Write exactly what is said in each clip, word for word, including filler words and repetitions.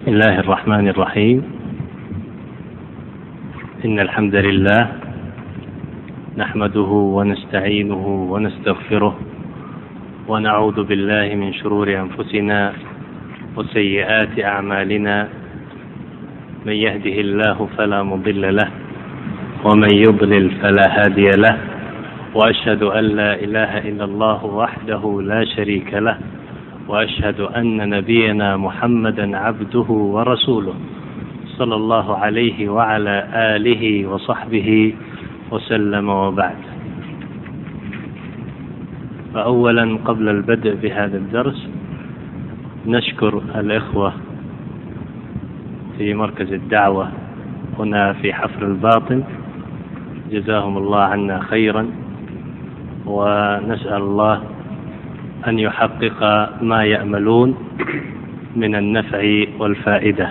بسم الله الرحمن الرحيم. إن الحمد لله نحمده ونستعينه ونستغفره ونعوذ بالله من شرور أنفسنا وسيئات أعمالنا. من يهده الله فلا مضل له ومن يضلل فلا هادي له، وأشهد أن لا إله إلا الله وحده لا شريك له، وأشهد أن نبينا محمدا عبده ورسوله صلى الله عليه وعلى آله وصحبه وسلم، وبعد. فأولا قبل البدء بهذا الدرس نشكر الإخوة في مركز الدعوة هنا في حفر الباطن، جزاهم الله عنا خيرا، ونسأل الله أن يحقق ما يأملون من النفع والفائدة.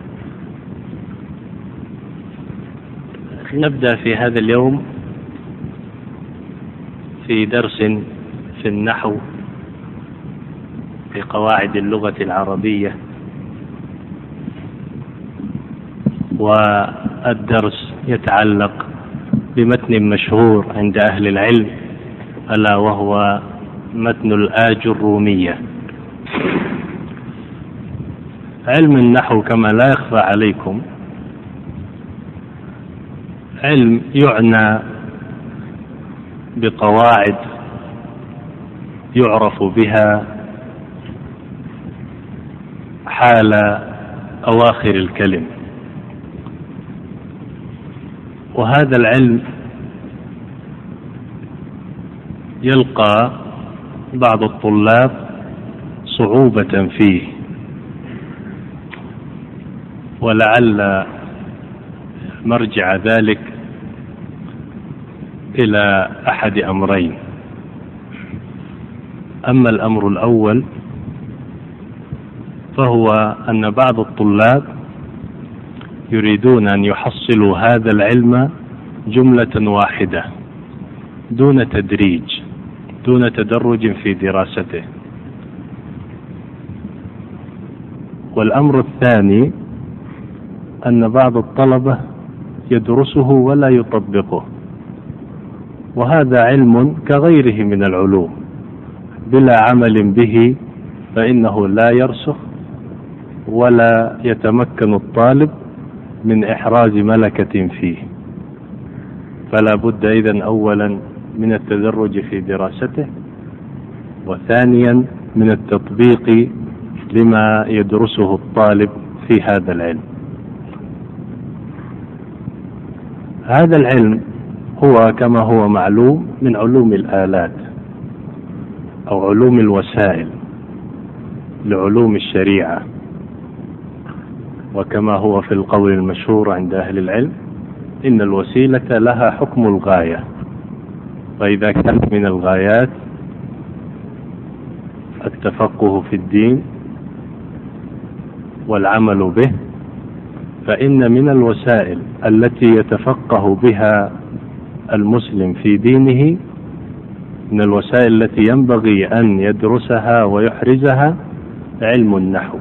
نبدأ في هذا اليوم في درس في النحو في قواعد اللغة العربية، والدرس يتعلق بمتن مشهور عند أهل العلم، ألا وهو متن الآجرومية. علم النحو كما لا يخفى عليكم علم يعنى بقواعد يعرف بها حال أواخر الكلم، وهذا العلم يلقى بعض الطلاب صعوبة فيه، ولعل مرجع ذلك إلى أحد أمرين. أما الأمر الأول فهو أن بعض الطلاب يريدون أن يحصلوا هذا العلم جملة واحدة دون تدريج، دون تدرج في دراسته. والأمر الثاني أن بعض الطلبة يدرسه ولا يطبقه، وهذا علم كغيره من العلوم، بلا عمل به فإنه لا يرسخ ولا يتمكن الطالب من إحراز ملكة فيه. فلا بد إذن أولا من التدرج في دراسته، وثانيا من التطبيق لما يدرسه الطالب في هذا العلم. هذا العلم هو كما هو معلوم من علوم الآلات أو علوم الوسائل لعلوم الشريعة، وكما هو في القول المشهور عند أهل العلم إن الوسيلة لها حكم الغاية، فإذا كانت من الغايات التفقه في الدين والعمل به، فإن من الوسائل التي يتفقه بها المسلم في دينه، من الوسائل التي ينبغي أن يدرسها ويحرزها علم النحو.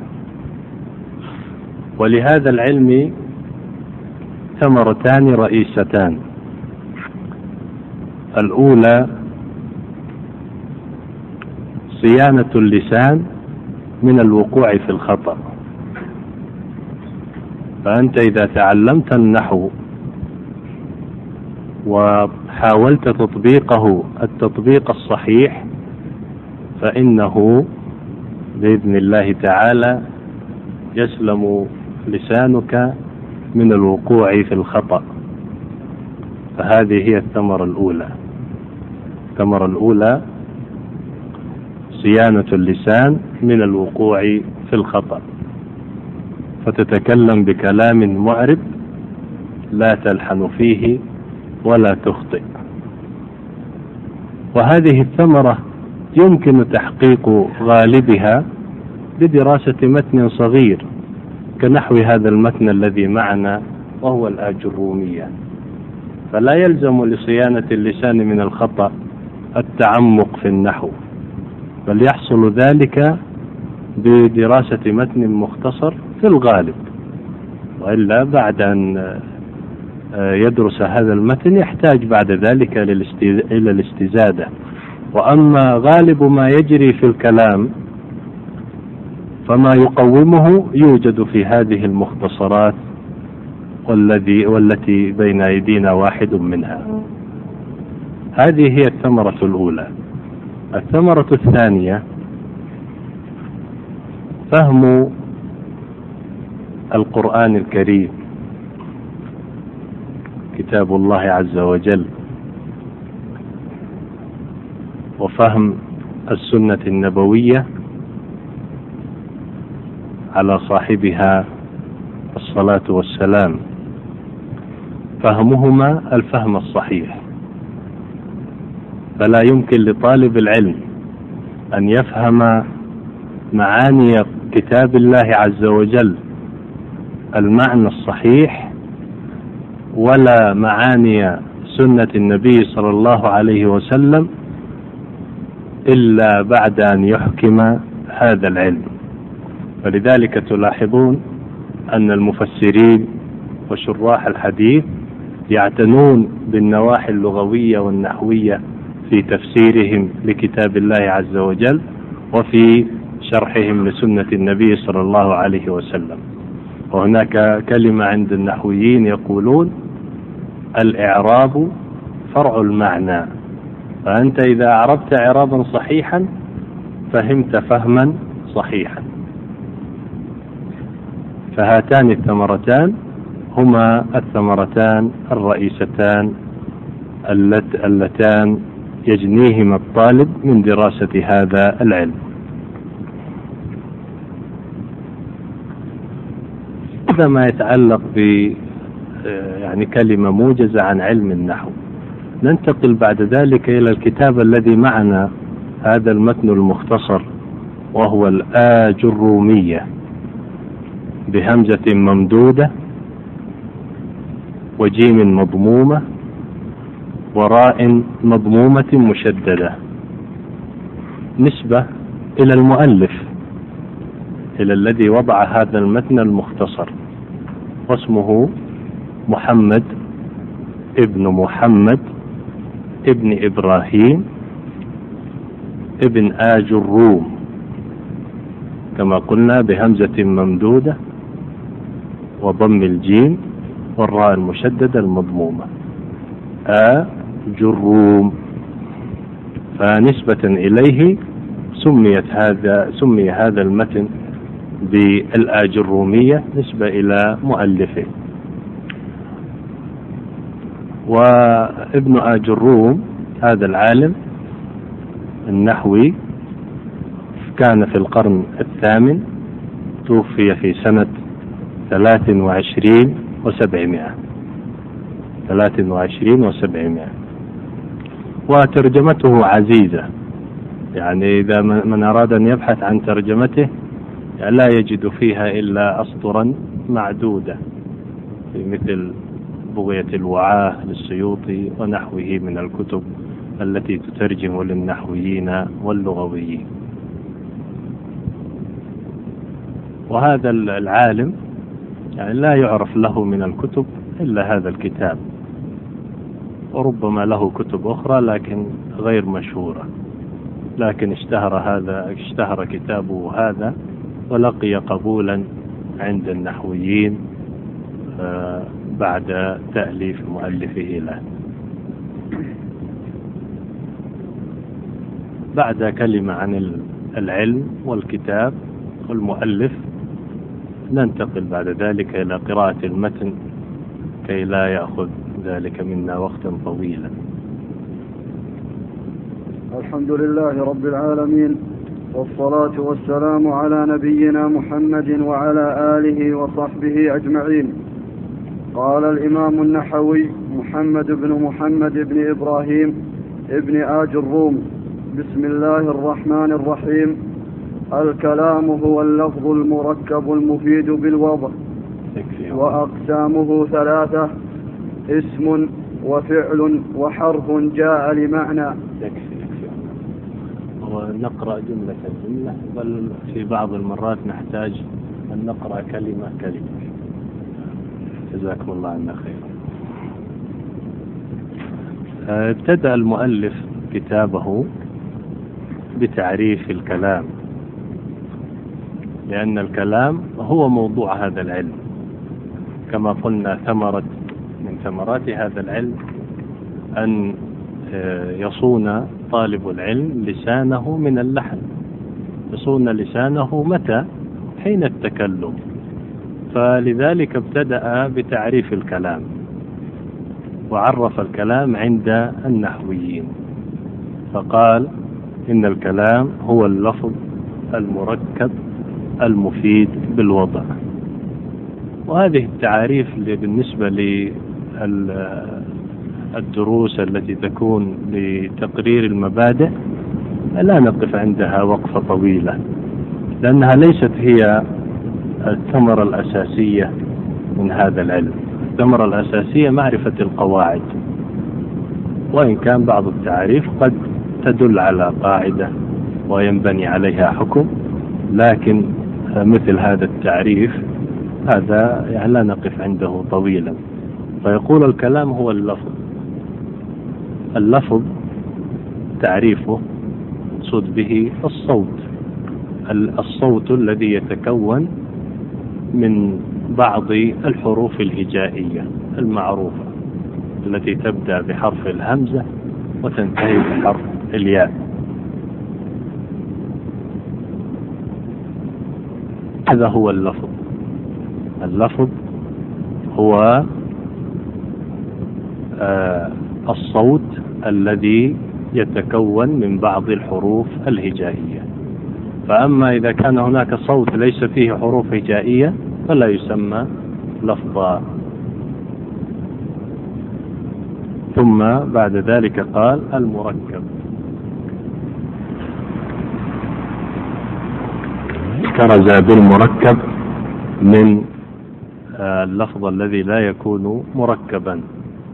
ولهذا العلم ثمرتان رئيستان: الأولى صيانة اللسان من الوقوع في الخطأ. فأنت إذا تعلمت النحو وحاولت تطبيقه التطبيق الصحيح، فإنه بإذن الله تعالى يسلم لسانك من الوقوع في الخطأ. فهذه هي الثمرة الأولى. الثمرة الأولى صيانة اللسان من الوقوع في الخطأ، فتتكلم بكلام معرب لا تلحن فيه ولا تخطئ. وهذه الثمرة يمكن تحقيق غالبها بدراسة متن صغير كنحو هذا المتن الذي معنا وهو الآجرومية. فلا يلزم لصيانة اللسان من الخطأ التعمق في النحو، بل يحصل ذلك بدراسة متن مختصر في الغالب، وإلا بعد أن يدرس هذا المتن يحتاج بعد ذلك إلى الاستزادة. وأما غالب ما يجري في الكلام فما يقومه يوجد في هذه المختصرات، والذي والتي بين أيدينا واحد منها. هذه هي الثمرة الأولى. الثمرة الثانية فهم القرآن الكريم كتاب الله عز وجل، وفهم السنة النبوية على صاحبها الصلاة والسلام، فهمهما الفهم الصحيح. فلا يمكن لطالب العلم أن يفهم معاني كتاب الله عز وجل المعنى الصحيح، ولا معاني سنة النبي صلى الله عليه وسلم، إلا بعد أن يحكم هذا العلم. فلذلك تلاحظون أن المفسرين وشراح الحديث يعتنون بالنواحي اللغوية والنحوية في تفسيرهم لكتاب الله عز وجل وفي شرحهم لسنة النبي صلى الله عليه وسلم. وهناك كلمة عند النحويين يقولون الإعراب فرع المعنى، فأنت إذا أعربت إعرابا صحيحا فهمت فهما صحيحا. فهاتان الثمرتان هما الثمرتان الرئيستان اللتان يجنيهما الطالب من دراسة هذا العلم. هذا ما يتعلق ب يعني كلمة موجزة عن علم النحو. ننتقل بعد ذلك إلى الكتاب الذي معنا، هذا المتن المختصر، وهو الآجرومية بهمزة ممدودة وجيم مضمومة وراء مضمومة مشددة، نسبة إلى المؤلف، إلى الذي وضع هذا المتن المختصر، واسمه محمد ابن محمد ابن إبراهيم ابن آجروم، كما قلنا بهمزة ممدودة وضم الجيم والراء المشددة المضمومة، آجروم. فنسبة إليه سميت هذا سمي هذا المتن بالآجرومية نسبة إلى مؤلفه. وابن آجروم هذا العالم النحوي كان في القرن الثامن، توفي في سنة ثلاث وعشرين وسبعمائة ثلاث وعشرين وسبعمائة وترجمته عزيزة، يعني إذا من أراد أن يبحث عن ترجمته لا يجد فيها إلا أسطرا معدودة، في مثل بغية الوعاة للسيوطي ونحوه من الكتب التي تترجم للنحويين واللغويين. وهذا العالم يعني لا يعرف له من الكتب إلا هذا الكتاب، وربما له كتب أخرى لكن غير مشهورة، لكن اشتهر هذا اشتهر كتابه هذا ولقي قبولا عند النحويين بعد تأليف مؤلفه له. بعد كلمة عن العلم والكتاب والمؤلف ننتقل بعد ذلك إلى قراءة المتن كي لا يأخذ ذلك منا وقتا طويلا. الحمد لله رب العالمين، والصلاة والسلام على نبينا محمد وعلى آله وصحبه أجمعين. قال الإمام النحوي محمد بن محمد بن إبراهيم ابن آجروم: بسم الله الرحمن الرحيم. الكلام هو اللفظ المركب المفيد بالوضع، وأقسامه ثلاثة: اسم وفعل وحرف جاء لمعنى. نقرأ جملة جملة، بل في بعض المرات نحتاج أن نقرأ كلمة كلمة. جزاكم الله عنا خيرا. ابتدأ المؤلف كتابه بتعريف الكلام، لأن الكلام هو موضوع هذا العلم. كما قلنا ثمرة من ثمرات هذا العلم أن يصون طالب العلم لسانه من اللحن. يصون لسانه متى؟ حين التكلم. فلذلك ابتدأ بتعريف الكلام، وعرف الكلام عند النحويين فقال إن الكلام هو اللفظ المركب المفيد بالوضع. وهذه التعاريف بالنسبة للدروس التي تكون لتقرير المبادئ لا نقف عندها وقفة طويلة، لأنها ليست هي الثمرة الأساسية من هذا العلم. الثمرة الأساسية معرفة القواعد، وإن كان بعض التعاريف قد تدل على قاعدة وينبني عليها حكم، لكن مثل هذا التعريف هذا يعني لا نقف عنده طويلا. فيقول الكلام هو اللفظ. اللفظ تعريفه صد به الصوت، الصوت الذي يتكون من بعض الحروف الهجائية المعروفة التي تبدأ بحرف الهمزة وتنتهي بحرف الياء. هذا هو اللفظ. اللفظ هو آه الصوت الذي يتكون من بعض الحروف الهجائية. فأما إذا كان هناك صوت ليس فيه حروف هجائية فلا يسمى لفظا. ثم بعد ذلك قال المركب. احترز بالمركب من اللفظ الذي لا يكون مركبا،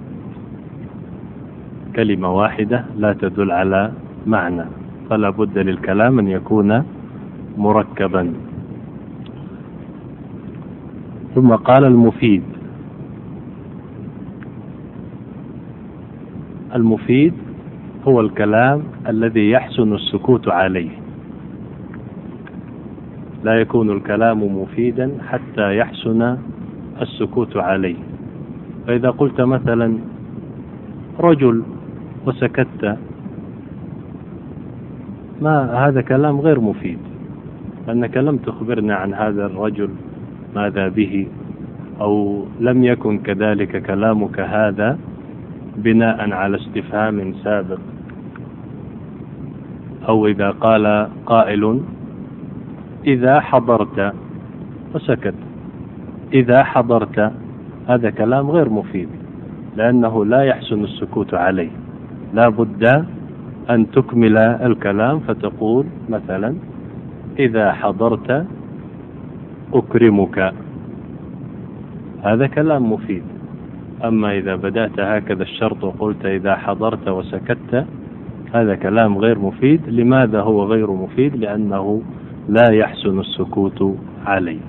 كلمة واحدة لا تدل على معنى، فلا بد للكلام أن يكون مركبا. ثم قال المفيد. المفيد هو الكلام الذي يحسن السكوت عليه. لا يكون الكلام مفيدا حتى يحسن السكوت عليه. فإذا قلت مثلا رجل وسكت، ما هذا كلام غير مفيد، لأنك لم تخبرنا عن هذا الرجل ماذا به، أو لم يكن كذلك كلامك هذا بناء على استفهام سابق. أو إذا قال قائل إذا حضرت وسكت، إذا حضرت، هذا كلام غير مفيد لأنه لا يحسن السكوت عليه. لا بد أن تكمل الكلام فتقول مثلا إذا حضرت أكرمك، هذا كلام مفيد. أما إذا بدأت هكذا الشرط وقلت إذا حضرت وسكت، هذا كلام غير مفيد. لماذا هو غير مفيد؟ لأنه لا يحسن السكوت عليه.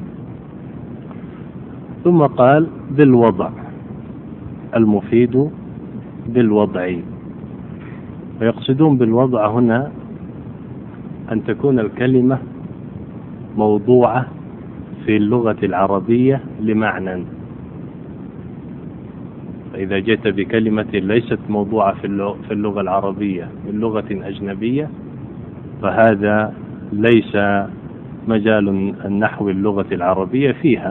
ثم قال بالوضع. المفيد بالوضع. ويقصدون بالوضع هنا أن تكون الكلمة موضوعة في اللغة العربية لمعنى. فإذا جئت بكلمة ليست موضوعة في اللغة العربية من لغة أجنبية فهذا ليس مجال النحو اللغة العربية فيها.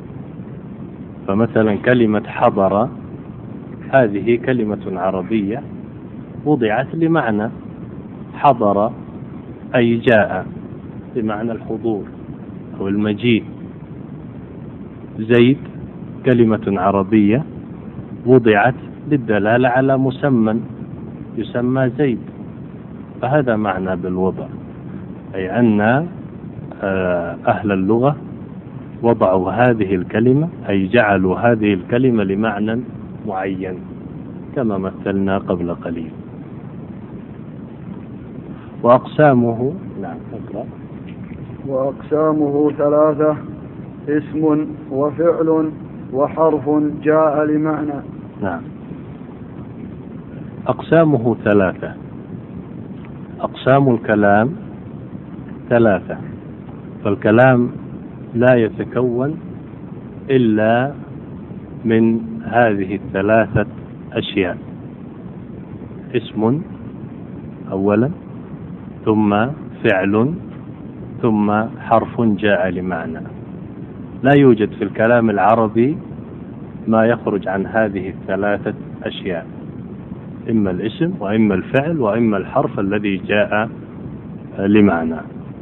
فمثلا كلمة حضر هذه كلمة عربية وضعت لمعنى حضر، أي جاء، بمعنى الحضور أو المجيء. زيد كلمة عربية وضعت للدلالة على مسمى يسمى زيد، فهذا معنى بالوضع، أي أن أهل اللغة وضعوا هذه الكلمة، أي جعلوا هذه الكلمة لمعنى معين كما مثلنا قبل قليل. وأقسامه. نعم اقرأ. وأقسامه ثلاثة: اسم وفعل وحرف جاء لمعنى. نعم. أقسامه ثلاثة. أقسام الكلام ثلاثة، فالكلام لا يتكون إلا من هذه الثلاثة أشياء: اسم أولا، ثم فعل، ثم حرف جاء لمعنى. لا يوجد في الكلام العربي ما يخرج عن هذه الثلاثة أشياء: إما الاسم وإما الفعل وإما الحرف الذي جاء لمعنى.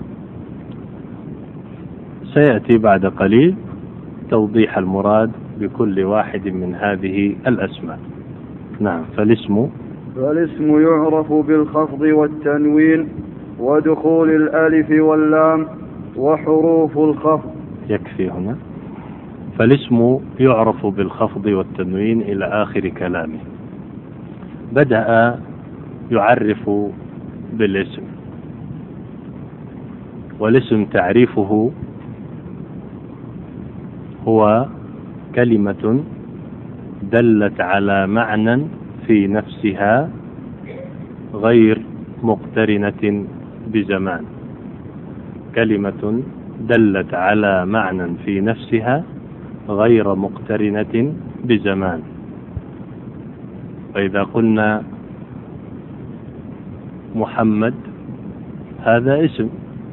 سيأتي بعد قليل توضيح المراد بكل واحد من هذه الأسماء. نعم. فالاسم فالاسم يعرف بالخفض والتنوين ودخول الألف واللام وحروف الخفض. يكفي هنا. فالاسم يعرف بالخفض والتنوين إلى آخر كلامه. بدأ يعرف بالاسم، والاسم تعريفه هو كلمة دلت على معنى في نفسها غير مقترنة بزمان. كلمة دلت على معنى في نفسها غير مقترنة بزمان. فإذا قلنا محمد، هذا اسم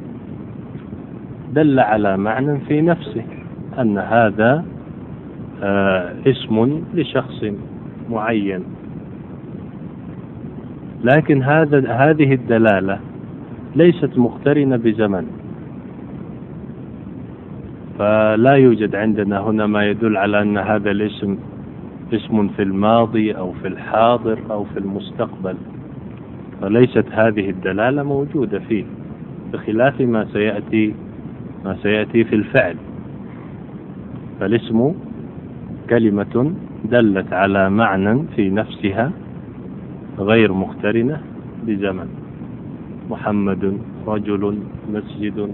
دل على معنى في نفسه أن هذا آه اسم لشخص معين، لكن هذا هذه الدلالة ليست مقترنة بزمن، فلا يوجد عندنا هنا ما يدل على أن هذا الاسم اسم في الماضي أو في الحاضر أو في المستقبل، فليست هذه الدلالة موجودة فيه، بخلاف ما سيأتي ما سيأتي في الفعل. فالاسم كلمة دلت على معنى في نفسها غير مقترنة بزمن. محمد، رجل، مسجد،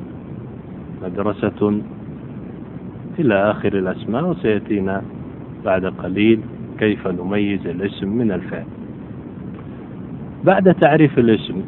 مدرسة، إلى آخر الأسماء، وسيأتينا بعد قليل كيف نميز الاسم من الفعل. بعد تعريف الاسم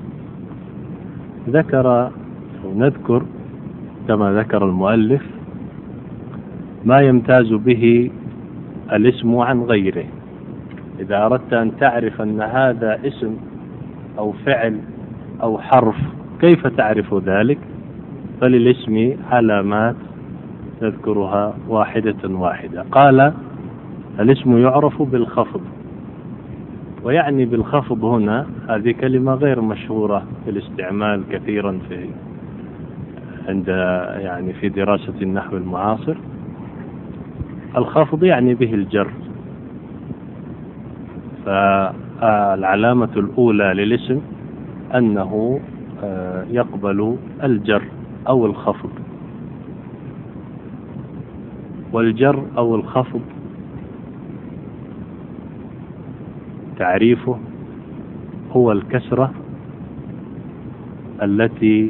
ذكر نذكر كما ذكر المؤلف ما يمتاز به الاسم عن غيره. إذا أردت أن تعرف أن هذا اسم أو فعل أو حرف، كيف تعرف ذلك؟ فللاسم علامات نذكرها واحدة واحدة. قال: الاسم يعرف بالخفض. ويعني بالخفض هنا، هذه كلمة غير مشهورة في الاستعمال كثيرا في عند يعني في دراسة النحو المعاصر. الخفض يعني به الجر. فالعلامة الأولى للاسم أنه يقبل الجر أو الخفض. والجر أو الخفض تعريفه هو الكسرة التي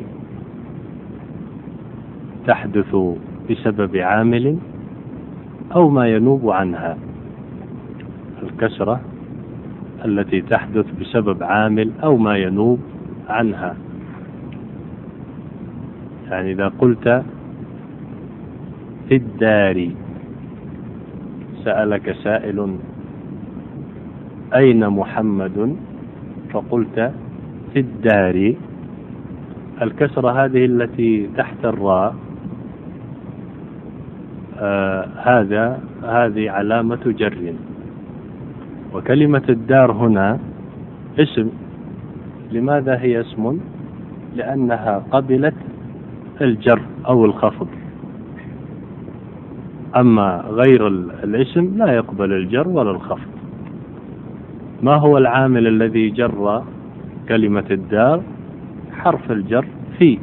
تحدث بسبب عامل أو ما ينوب عنها. الكسرة التي تحدث بسبب عامل أو ما ينوب عنها. يعني إذا قلت في الدار، سألك سائل أين محمد؟ فقلت في الدار. الكسرة هذه التي تحت الراء، آه هذا هذه علامة جر. وكلمة الدار هنا اسم. لماذا هي اسم؟ لأنها قبلت الجر أو الخفض. أما غير الاسم لا يقبل الجر ولا الخفض. ما هو العامل الذي جر كلمة الدار؟ حرف الجر في.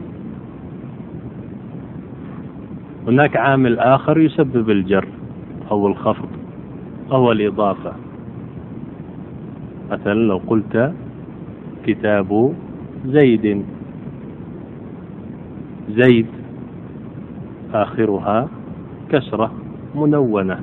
هناك عامل آخر يسبب الجر أو الخفض، وهو الإضافة. مثلا لو قلت كتاب زيد. زيد آخرها كسرة منونة.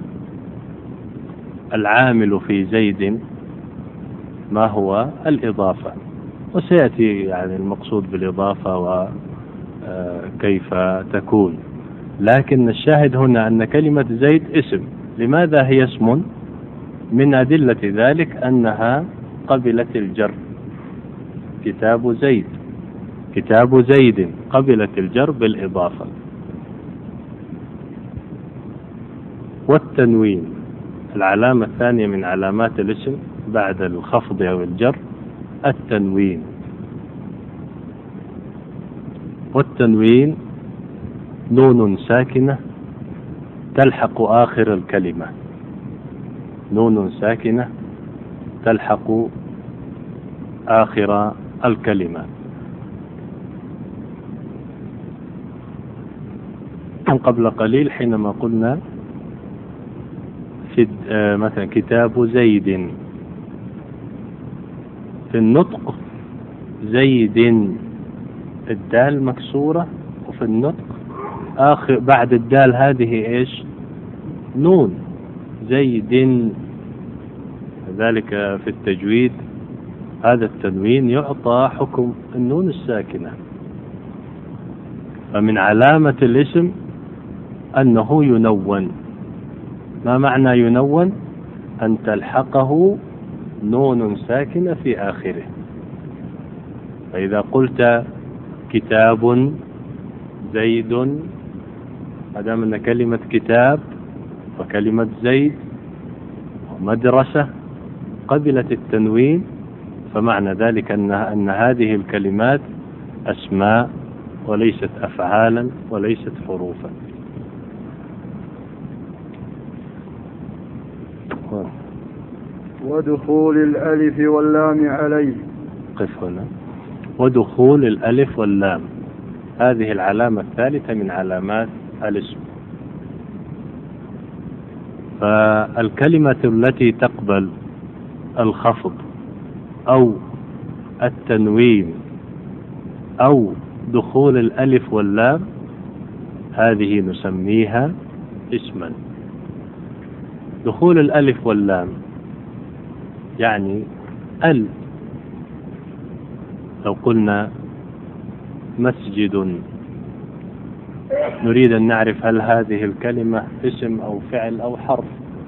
العامل في زيد ما هو؟ الإضافة، وسيأتي يعني المقصود بالإضافة وكيف تكون. لكن الشاهد هنا أن كلمة زيد اسم. لماذا هي اسم؟ من أدلة ذلك أنها قبلت الجر. كتاب زيد، كتاب زيد قبلت الجر بالإضافة. والتنوين العلامة الثانية من علامات الاسم بعد الخفض أو الجر، التنوين. والتنوين نون ساكنة تلحق آخر الكلمة. نون ساكنة تلحق آخر الكلمة. قبل قليل حينما قلنا في مثلا كتاب زيد، في النطق زيد الدال مكسورة، وفي النطق آخر بعد الدال هذه إيش؟ نون. زيد. ذلك في التجويد هذا التنوين يعطى حكم النون الساكنة. فمن علامة الاسم أنه ينون. ما معنى ينون؟ أن تلحقه نون ساكنة في آخره. فإذا قلت كتاب زيد، أدام أن كلمة كتاب وكلمة زيد ومدرسة قبلت التنوين، فمعنى ذلك أن أن هذه الكلمات أسماء وليست أفعالا وليست حروفا. ودخول الألف واللام عليه. قف هنا. ودخول الألف واللام، هذه العلامة الثالثة من علامات الاسم. فالكلمة التي تقبل الخفض أو التنوين أو دخول الألف واللام هذه نسميها اسما. دخول الألف واللام يعني ال. لو قلنا مسجد نريد أن نعرف هل هذه الكلمة اسم أو فعل أو حرف،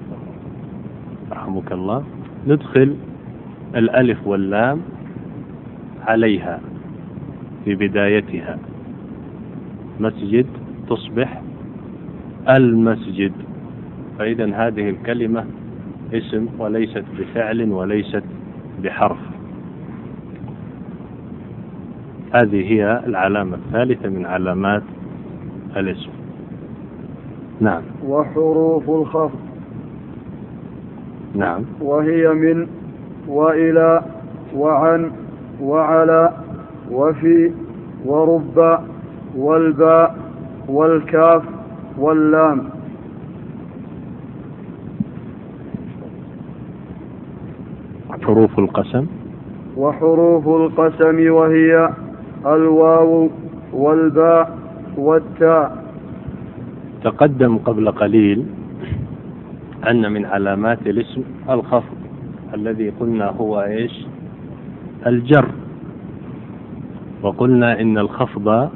رحمك الله، ندخل الألف واللام عليها في بدايتها. مسجد تصبح المسجد. فإذا هذه الكلمة اسم وليست بفعل وليست بحرف. هذه هي العلامة الثالثة من علامات الاسم. نعم. وحروف الخفض. نعم. وهي من وإلى وعن وعلى وفي ورب والباء والكاف واللام. حروف القسم. وحروف القسم وهي الواو والباء والتاء. تقدم قبل قليل أن من علامات الاسم الخفض الذي قلنا هو إيش؟ الجر. وقلنا إن الخفض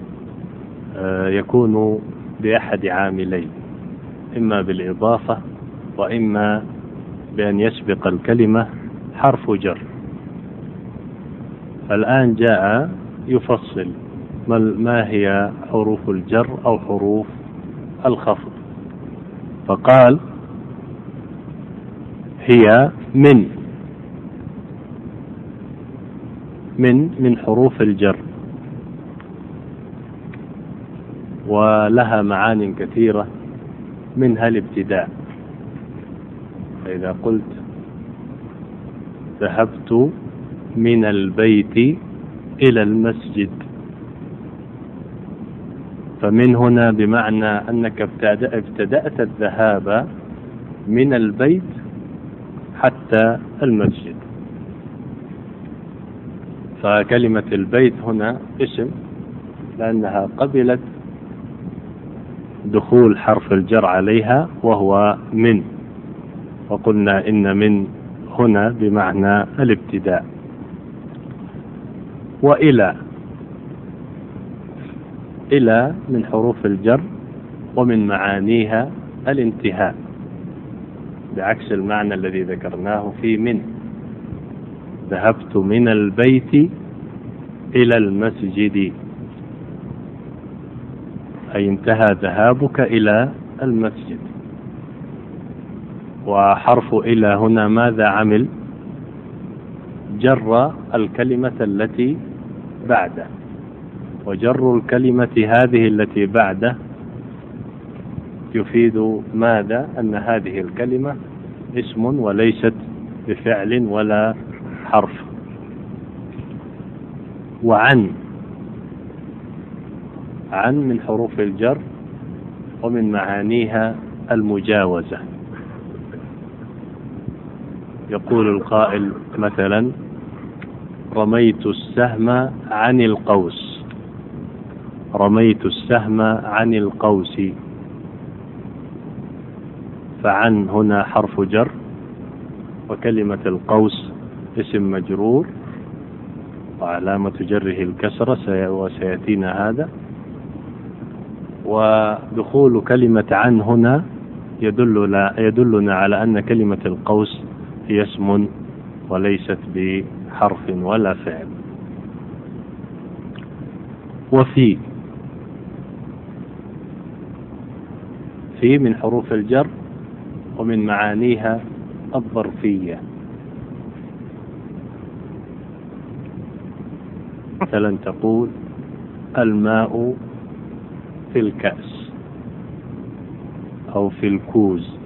يكون بأحد عاملين، إما بالإضافة وإما بأن يسبق الكلمة حرف جر. الآن جاء يفصل ما هي حروف الجر أو حروف الخفض، فقال هي من من من حروف الجر، ولها معان كثيرة منها الابتداء. فإذا قلت ذهبت من البيت إلى المسجد، فمن هنا بمعنى أنك ابتدأت الذهاب من البيت حتى المسجد. فكلمة البيت هنا اسم لأنها قبلت دخول حرف الجر عليها وهو من، وقلنا إن من هنا بمعنى الابتداء. وإلى، إلى من حروف الجر ومن معانيها الانتهاء، بعكس المعنى الذي ذكرناه في من. ذهبت من البيت إلى المسجد، أي انتهى ذهابك إلى المسجد. وحرف إلى هنا ماذا عمل؟ جر الكلمة التي بعده، وجر الكلمة هذه التي بعده يفيد ماذا؟ أن هذه الكلمة اسم وليست بفعل ولا حرف. وعن، عن من حروف الجر ومن معانيها المجاوزة. يقول القائل مثلا: رميت السهم عن القوس، رميت السهم عن القوس. فعن هنا حرف جر، وكلمة القوس اسم مجرور وعلامة جره الكسرة وسيأتينا هذا. ودخول كلمة عن هنا يدل يدلنا على أن كلمة القوس هي اسم وليست بحرف ولا فعل. وفي، في من حروف الجر ومن معانيها الظرفية. مثلا تقول: الماء في الكأس أو في الكوز.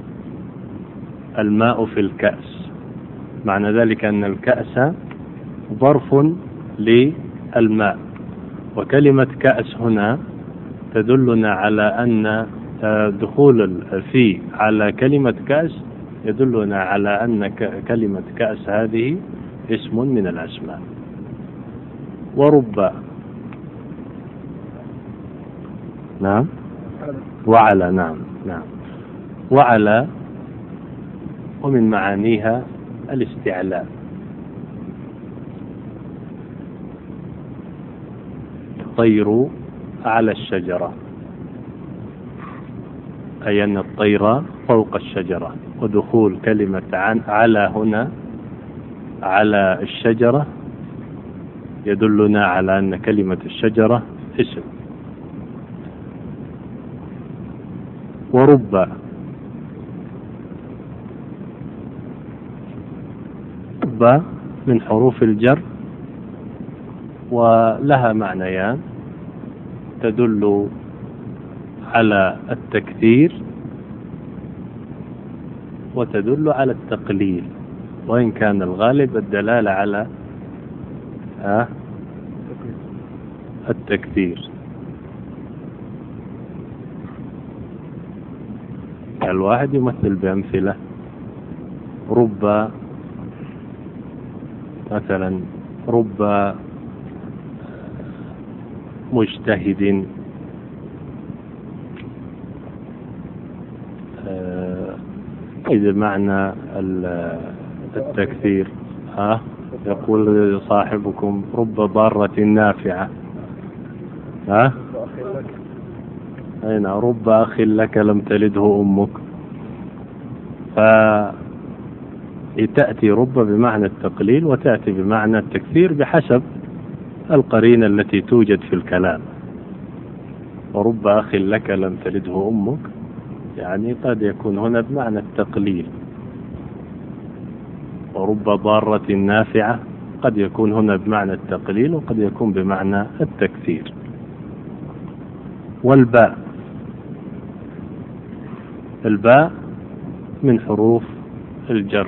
الماء في الكأس معنى ذلك أن الكأس ظرف للماء، وكلمة كأس هنا تدلنا على أن دخول في على كلمة كأس يدلنا على أن كلمة كأس هذه اسم من الأسماء. ورب، نعم، وعلى، نعم نعم وعلى ومن معانيها الاستعلاء. الطير على الشجرة، أي أن الطير فوق الشجرة. ودخول كلمة عن على هنا على الشجرة يدلنا على أن كلمة الشجرة اسم. ورب، رب من حروف الجر ولها معنيان، تدل على التكثير وتدل على التقليل، وإن كان الغالب الدلالة على آه التكثير. الواحد يمثل بأمثلة. رب مثلا، رب مجتهد، إذا معنى التكثير. ها يقول صاحبكم: رب ضارة نافعة. ها أين رب أخ لك لم تلده أمك. فتأتي رب بمعنى التقليل وتأتي بمعنى التكثير بحسب القرينة التي توجد في الكلام. ورب أخ لك لم تلده أمك يعني قد يكون هنا بمعنى التقليل. ورب ضارة نافعة قد يكون هنا بمعنى التقليل وقد يكون بمعنى التكثير. والباء، الباء من حروف الجر.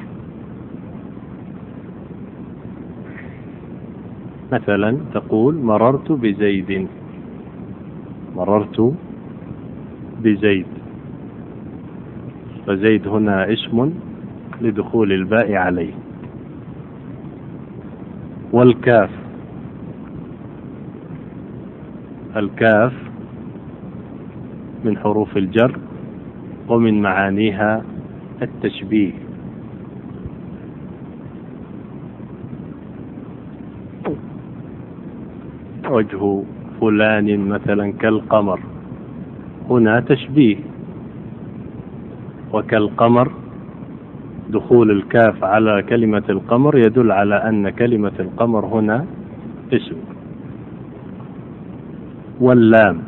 مثلا تقول: مررت بزيد، مررت بزيد. فزيد هنا اسم لدخول الباء عليه. والكاف الكاف من حروف الجر ومن معانيها التشبيه. وجه فلان مثلا كالقمر، هنا تشبيه. وكالقمر دخول الكاف على كلمة القمر يدل على أن كلمة القمر هنا اسم. واللام،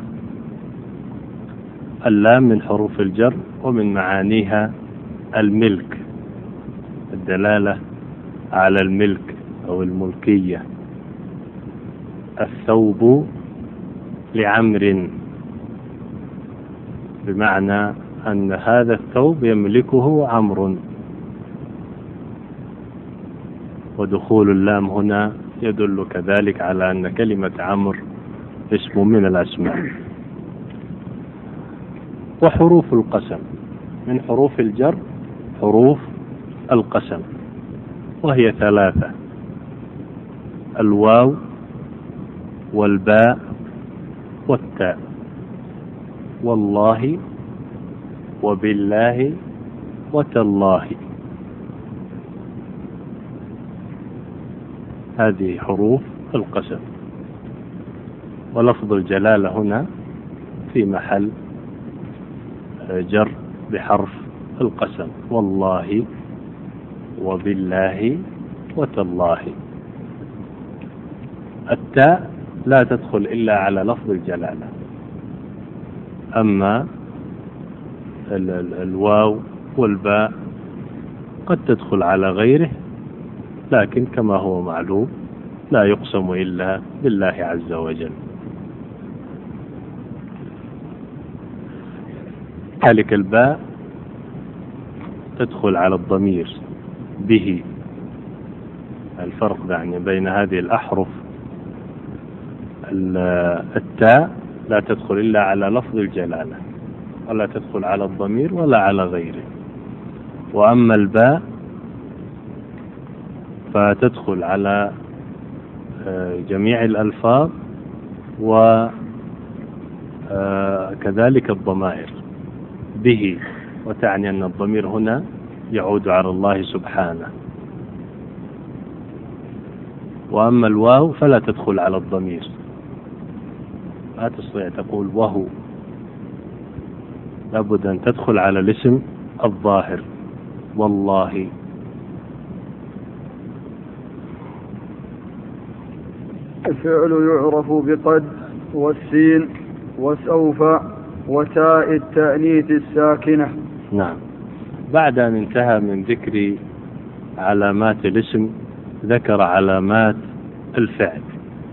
اللام من حروف الجر ومن معانيها الملك، الدلالة على الملك أو الملكية. الثوب لعمر، بمعنى أن هذا الثوب يملكه عمرو. ودخول اللام هنا يدل كذلك على أن كلمة عمرو اسم من الأسماء. وحروف القسم من حروف الجر حروف القسم، وهي ثلاثة: الواو والباء والتاء. والله وبالله وتالله، هذه حروف القسم. ولفظ الجلالة هنا في محل جر بحرف القسم: والله وبالله وتالله. التاء لا تدخل إلا على لفظ الجلالة، أما ال ال الواو والباء قد تدخل على غيره، لكن كما هو معلوم لا يقسم إلا بالله عز وجل. كذلك الباء تدخل على الضمير به. الفرق يعني بين هذه الأحرف: التاء لا تدخل إلا على لفظ الجلالة، ولا تدخل على الضمير ولا على غيره. وأما الباء فتدخل على جميع الألفاظ وكذلك الضمائر به، وتعني أن الضمير هنا يعود على الله سبحانه. وأما الواو فلا تدخل على الضمير، لا تستطيع تقول وهو، لابد أن تدخل على الاسم الظاهر: والله. الفعل يعرف بقد والسين وسوف وتاء التأنيث الساكنة. نعم. بعد أن انتهى من ذكر علامات الاسم ذكر علامات الفعل.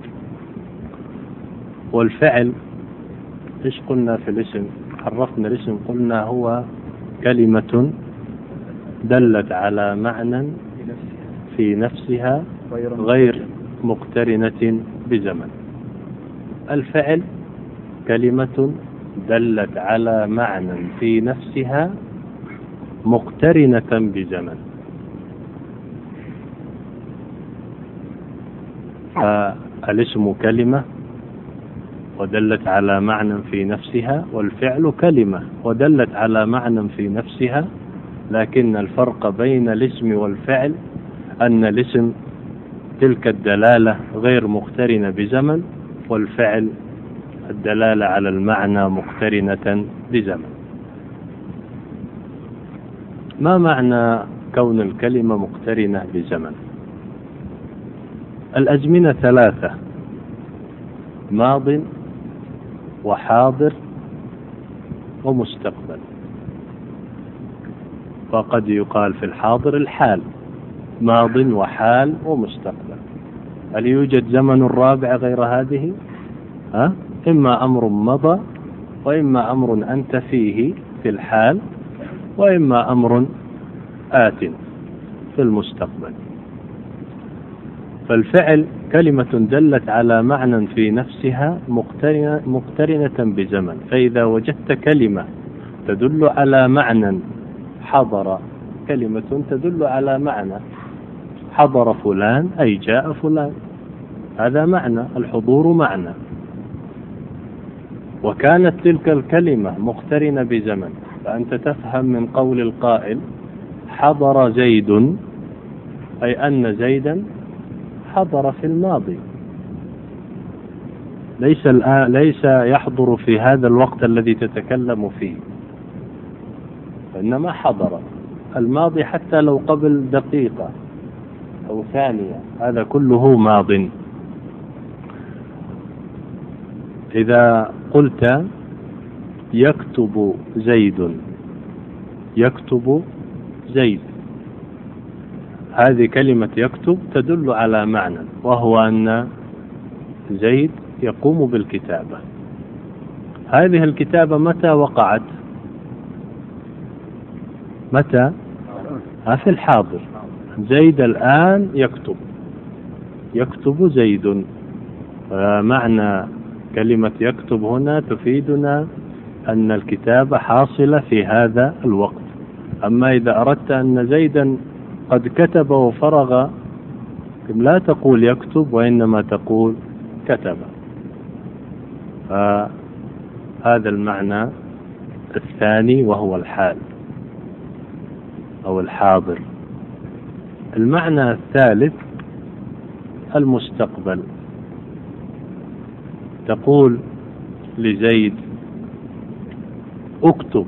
والفعل إيش قلنا في الاسم؟ عرفنا الاسم قلنا هو كلمة دلت على معنى في نفسها غير مقترنة بزمن. الفعل كلمة دلت على معنى في نفسها مقترنة بزمن. فالاسم كلمة ودلت على معنى في نفسها، والفعل كلمة ودلت على معنى في نفسها، لكن الفرق بين الاسم والفعل أن الاسم تلك الدلالة غير مقترنة بزمن، والفعل الدلالة على المعنى مقترنة بزمن. ما معنى كون الكلمة مقترنة بزمن؟ الأزمنة ثلاثة: ماض وحاضر ومستقبل. فقد يقال في الحاضر الحال، ماض وحال ومستقبل. هل يوجد زمن رابع غير هذه؟ ها؟ إما أمر مضى، وإما أمر أنت فيه في الحال، وإما أمر آت في المستقبل. فالفعل كلمة دلت على معنى في نفسها مقترنة, مقترنة بزمن. فإذا وجدت كلمة تدل على معنى حضر، كلمة تدل على معنى حضر فلان أي جاء فلان، هذا معنى، الحضور معنى. وكانت تلك الكلمة مقترنة بزمن، فأنت تفهم من قول القائل حضر زيد، أي أن زيدا حضر في الماضي، ليس الآن ليس يحضر في هذا الوقت الذي تتكلم فيه، إنما حضر الماضي حتى لو قبل دقيقة أو ثانية، هذا كله ماض. إذا قلت يكتب زيد، يكتب زيد، هذه كلمة يكتب تدل على معنى، وهو أن زيد يقوم بالكتابة. هذه الكتابة متى وقعت؟ متى؟ في الحاضر. زيد الآن يكتب، يكتب زيد. معنى كلمة يكتب هنا تفيدنا أن الكتابة حاصلة في هذا الوقت. أما إذا أردت أن زيدا قد كتب وفرغ لا تقول يكتب، وإنما تقول كتب. فهذا المعنى الثاني وهو الحال أو الحاضر. المعنى الثالث المستقبل. تقول لزيد اكتب،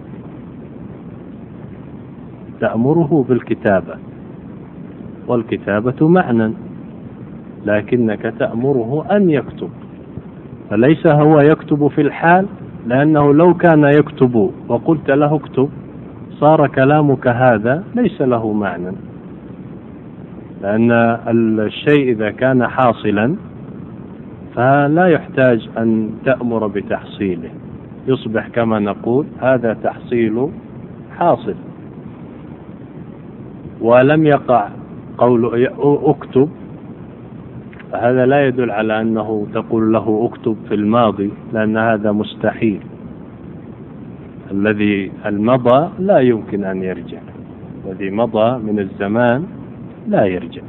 تأمره بالكتابة، والكتابة معنى، لكنك تأمره أن يكتب، فليس هو يكتب في الحال، لأنه لو كان يكتب وقلت له اكتب صار كلامك هذا ليس له معنى، لأن الشيء إذا كان حاصلا فلا يحتاج أن تأمر بتحصيله، يصبح كما نقول هذا تحصيل حاصل. ولم يقع قول اكتب، فهذا لا يدل على أنه تقول له اكتب في الماضي، لأن هذا مستحيل. الذي المضى لا يمكن أن يرجع، الذي مضى من الزمان لا يرجع.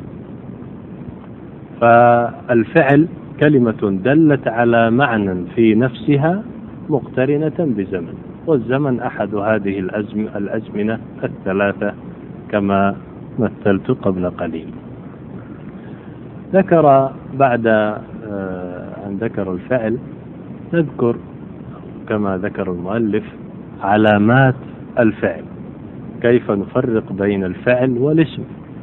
فالفعل كلمة دلت على معنى في نفسها مقترنة بزمن، والزمن أحد هذه الأزمنة الثلاثة كما مثلت قبل قليل. ذكر بعد أن ذكر الفعل نذكر كما ذكر المؤلف علامات الفعل، كيف نفرق بين الفعل والاسم.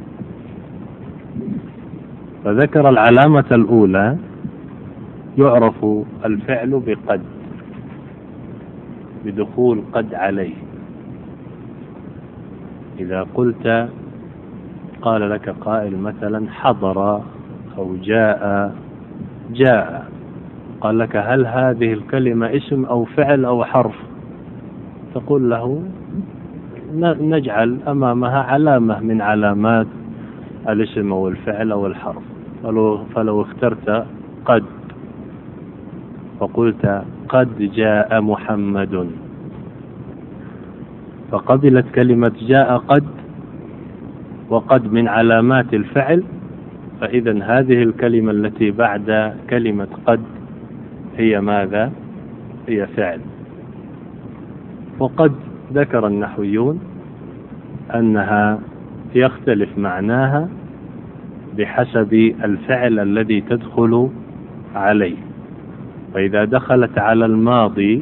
فذكر العلامة الأولى يعرف الفعل بقد، بدخول قد عليه. إذا قلت قال لك قائل مثلا حضر أو جاء، جاء قال لك هل هذه الكلمة اسم أو فعل أو حرف؟ تقول له نجعل أمامها علامة من علامات الاسم أو الفعل أو الحرف. فلو اخترت قد فقلت قد جاء محمد، فقبلت كلمة جاء قد، وقد من علامات الفعل، فإذا هذه الكلمة التي بعد كلمة قد هي ماذا؟ هي فعل. وقد ذكر النحويون أنها يختلف معناها بحسب الفعل الذي تدخل عليه. فإذا دخلت على الماضي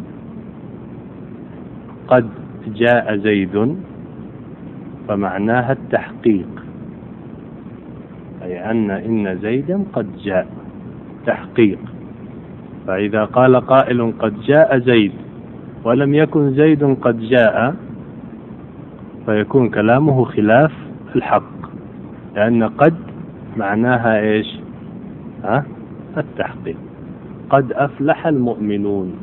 قد جاء زيد فمعناها التحقيق، أي أن إن زيدا قد جاء، تحقيق. فإذا قال قائل قد جاء زيد ولم يكن زيد قد جاء فيكون كلامه خلاف الحق، لأن قد معناها إيش؟ ها؟ التحقيق. قد أفلح المؤمنون،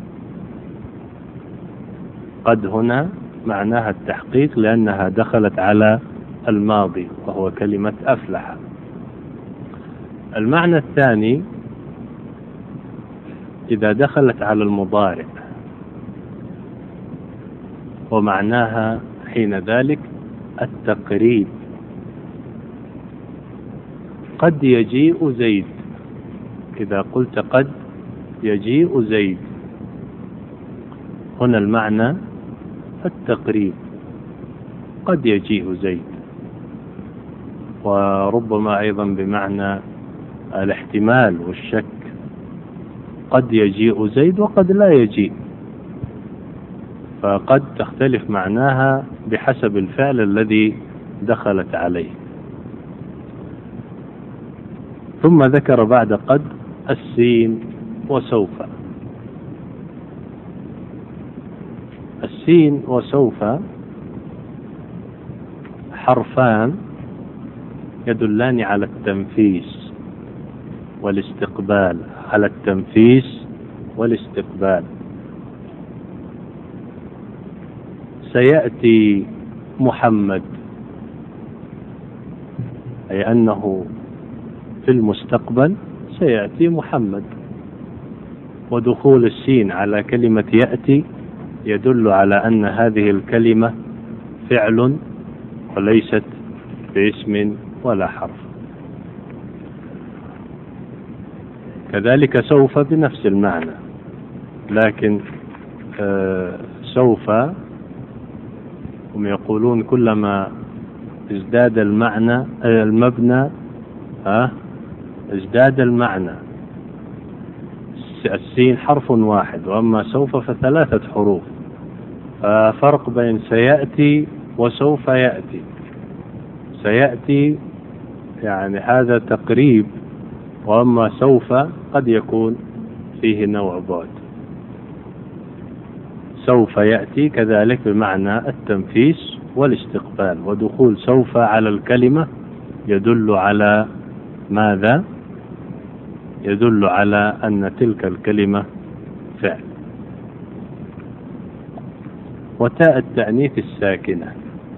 قد هنا معناها التحقيق لأنها دخلت على الماضي وهو كلمة أفلح. المعنى الثاني إذا دخلت على المضارع، ومعناها حين ذلك التقريب. قد يجيء زيد، إذا قلت قد يجيء زيد هنا المعنى التقريب، قد يجيء زيد، وربما أيضا بمعنى الاحتمال والشك، قد يجيء زيد وقد لا يجيء، فقد تختلف معناها بحسب الفعل الذي دخلت عليه. ثم ذكر بعد قد السين وسوف. السين وسوف حرفان يدلان على التنفيس والاستقبال، على التنفيس والاستقبال. سيأتي محمد، أي أنه في المستقبل سيأتي محمد، ودخول السين على كلمة يأتي يدل على أن هذه الكلمة فعل وليست باسم ولا حرف. كذلك سوف بنفس المعنى، لكن آه سوف هم يقولون كلما ازداد المعنى آه المبنى آه ازداد المعنى. السين حرف واحد، وأما سوف فثلاثة حروف، ففرق بين سيأتي وسوف يأتي. سيأتي يعني هذا تقريب، وأما سوف قد يكون فيه نوع بعد. سوف يأتي كذلك بمعنى التنفيس والاستقبال، ودخول سوف على الكلمة يدل على ماذا؟ يدل على أن تلك الكلمة فعل. وتاء التأنيث الساكنة،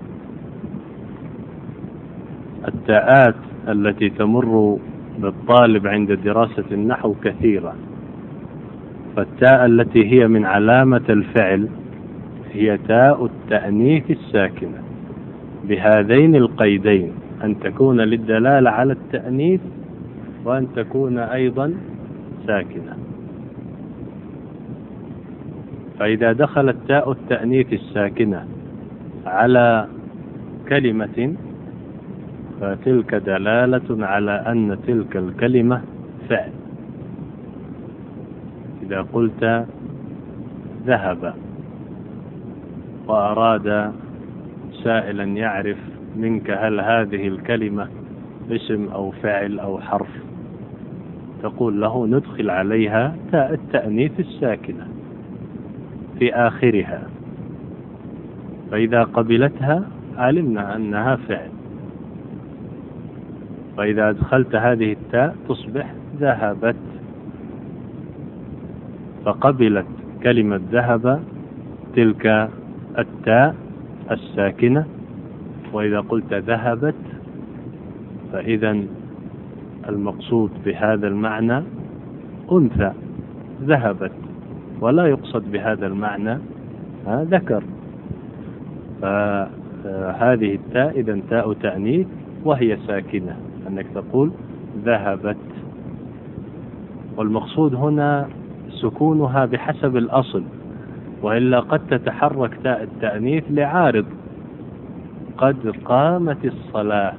التاءات التي تمر بالطالب عند دراسة النحو كثيرة، فالتاء التي هي من علامة الفعل هي تاء التأنيث الساكنة، بهذين القيدين، أن تكون للدلالة على التأنيث وأن تكون أيضا ساكنة. فإذا دخلت تاء التأنيث الساكنة على كلمة فتلك دلالة على أن تلك الكلمة فعل. إذا قلت ذهب وأراد سائلا يعرف منك هل هذه الكلمة اسم أو فعل أو حرف، تقول له ندخل عليها تاء التأنيث الساكنة في آخرها، فإذا قبلتها علمنا أنها فعل. فإذا أدخلت هذه التاء تصبح ذهبت، فقبلت كلمة ذهب تلك التاء الساكنة. وإذا قلت ذهبت فإذا المقصود بهذا المعنى أنثى ذهبت، ولا يقصد بهذا المعنى ذكر. فهذه التاء إذا تاء تأنيث وهي ساكنة، أنك تقول ذهبت، والمقصود هنا سكونها بحسب الأصل، وإلا قد تتحرك تاء التأنيث لعارض. قد قامت الصلاة،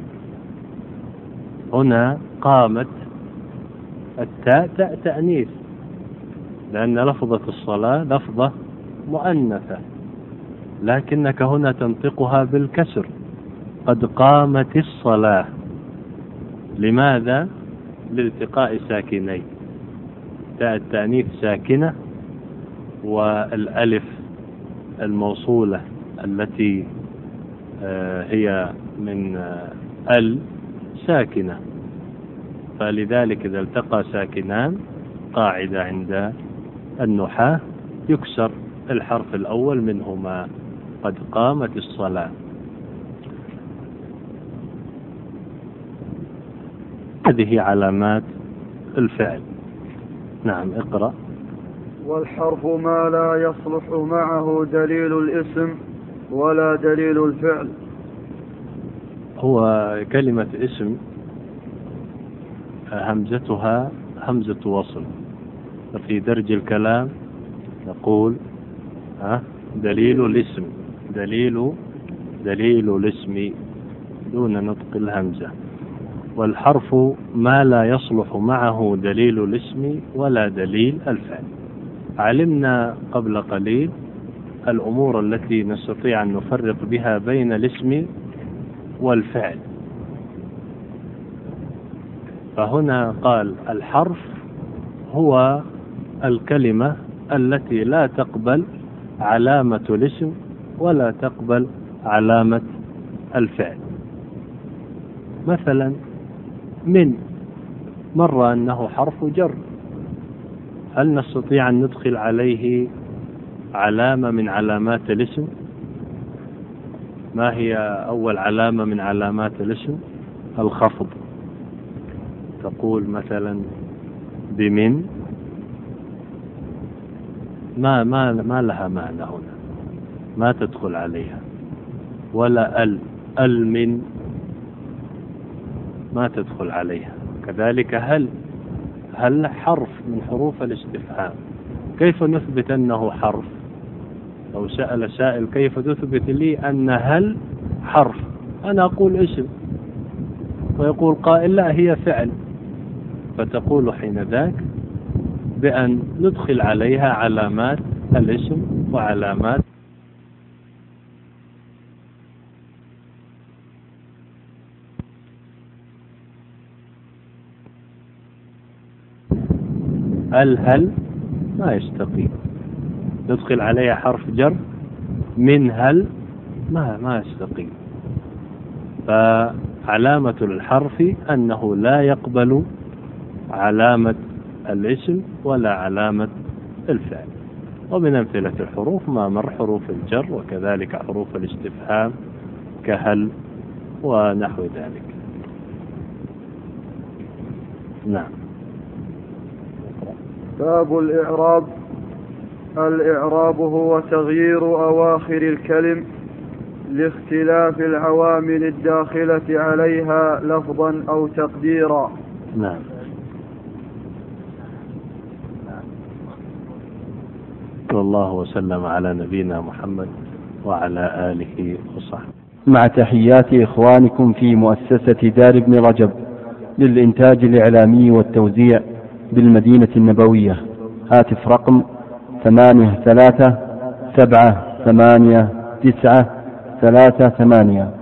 هنا قامت التاء تاء تأنيث، لأن لفظة الصلاة لفظة مؤنثة، لكنك هنا تنطقها بالكسر، قد قامت الصلاة. لماذا؟ لالتقاء ساكنين، تاء التأنيث ساكنة، والألف الموصولة التي هي من ال ساكنة، فلذلك إذا التقى ساكنان قاعدة عند النحاة يكسر الحرف الأول منهما، قد قامت الصلاة. هذه علامات الفعل. نعم اقرأ. والحرف ما لا يصلح معه دليل الاسم ولا دليل الفعل. هو كلمة اسم همزتها همزة وصل، ففي درج الكلام نقول ها دليل الاسم، دليل دليل الاسم دون نطق الهمزة. والحرف ما لا يصلح معه دليل الاسم ولا دليل الفعل. علمنا قبل قليل الأمور التي نستطيع أن نفرق بها بين الاسم والفعل، فهنا قال الحرف هو الكلمة التي لا تقبل علامة الاسم ولا تقبل علامة الفعل. مثلا من مر أنه حرف جر، هل نستطيع أن ندخل عليه علامة من علامات الاسم؟ ما هي أول علامة من علامات الاسم؟ الخفض. تقول مثلا بمن، ما ما ما لها معنى هنا، ما تدخل عليها. ولا ال ال من ما تدخل عليها. كذلك هل هل حرف من حروف الاستفهام، كيف نثبت أنه حرف؟ لو سأل سائل كيف تثبت لي أن هل حرف، أنا أقول اسم، ويقول قائل لا هي فعل، فتقول حين ذاك بأن ندخل عليها علامات الاسم وعلامات الهل ما يستقيم، ندخل عليها حرف جر من هل ما ما يستقيم. فعلامة الحرف أنه لا يقبل علامة الاسم ولا علامة الفعل. ومن أمثلة الحروف ما مر حروف الجر، وكذلك حروف الاستفهام كهل ونحو ذلك. نعم. باب الإعراب. الإعراب هو تغيير أواخر الكلم لاختلاف العوامل الداخلة عليها لفظا أو تقديرا. نعم. صلى الله وسلم على نبينا محمد وعلى آله وصحبه. مع تحيات إخوانكم في مؤسسة دار ابن رجب للإنتاج الإعلامي والتوزيع بالمدينة النبوية. هاتف رقم ثمانية ثلاثة سبعة ثمانية تسعة ثلاثة ثمانية.